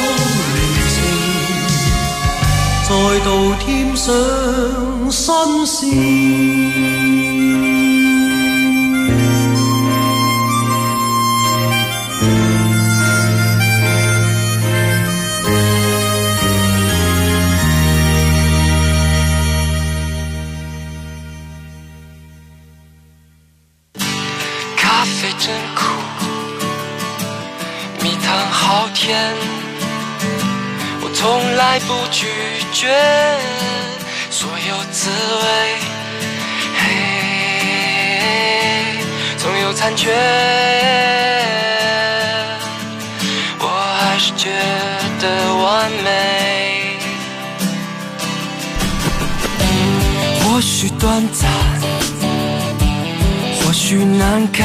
年情再度添上新鮮。 我从来不拒绝所有滋味，总有残缺，我还是觉得完美。或许短暂，或许难堪，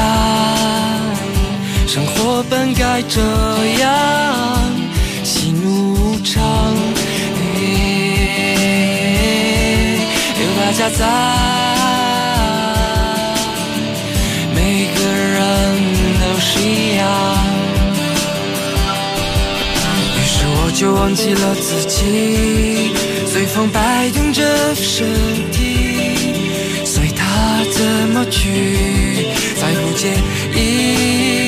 生活本该这样，喜怒无常，有大家在，每个人都是一样。于是我就忘记了自己，随风摆动着身体，随它怎么去，再不介意。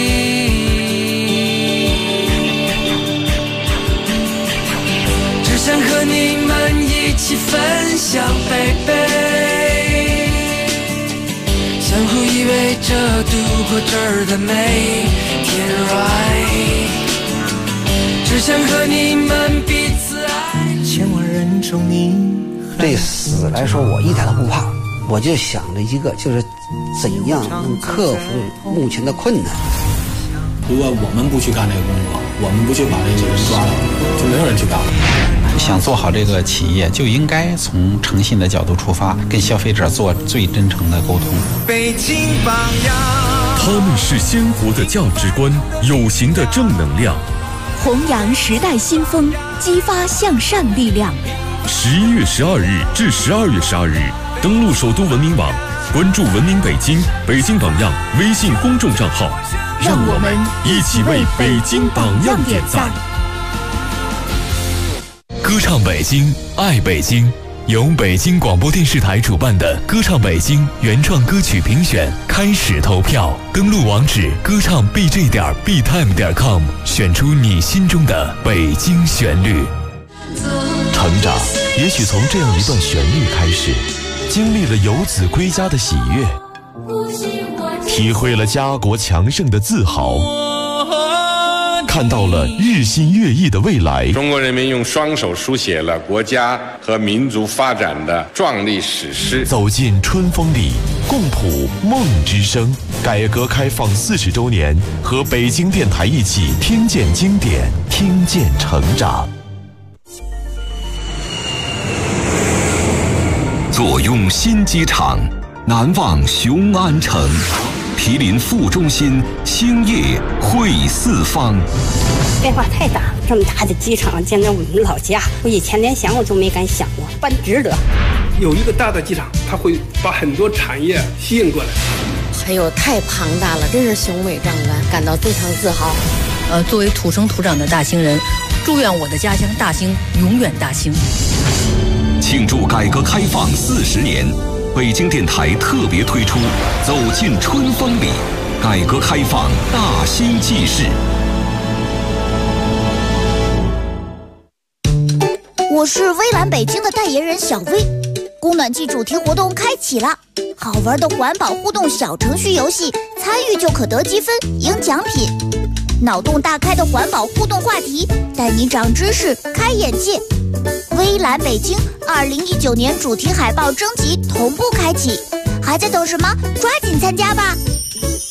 想和你们一起分享baby，相互依偎着度过这儿的每天 right， 只想和你们彼此爱，千万人中你。 对死来说我一点都不怕，我就想着一个，就是怎样能克服目前的困难。 如果我们不去干这个工作，我们不去把这个人抓到，就没有人去干了。 想做好这个企业，就应该从诚信的角度出发，跟消费者做最真诚的沟通。 北京榜样， 他们是鲜活的价值观，有形的正能量， 弘扬时代新风，激发向善力量。 11月12日至12月12日，登录首都文明网，关注文明北京、北京榜样微信公众账号， 让我们一起为北京榜样点赞。 歌唱北京，爱北京，由北京广播电视台主办的歌唱北京原创歌曲评选开始投票，登录网址歌唱 bj.btime.com， 选出你心中的北京旋律。 成长也许从这样一段旋律开始，经历了游子归家的喜悦，体会了家国强盛的自豪，看到了日新月异的未来。 中国人民用双手书写了国家和民族发展的壮丽史诗。 走进春风里，共谱梦之声。改革开放40周年，和北京电台一起听见经典，听见成长。 坐拥新机场，难忘雄安城。毗邻副中心，兴业汇四方。 变化太大，这么大的机场，简直我们老家，我以前连想我都没敢想过，办值得。 有一个大的机场，它会把很多产业吸引过来。 还有太庞大了，真是雄伟壮观，感到非常自豪。 作为土生土长的大兴人，祝愿我的家乡大兴永远大兴。 庆祝改革开放40年，北京电台特别推出《走进春风里》，改革开放大兴纪事。 我是微蓝北京的代言人小薇，供暖季主题活动开启了，好玩的环保互动小程序游戏，参与就可得积分、赢奖品。 脑洞大开的环保互动话题，带你长知识、开眼界。微蓝北京2019年主题海报征集同步开启，还在等什么？抓紧参加吧！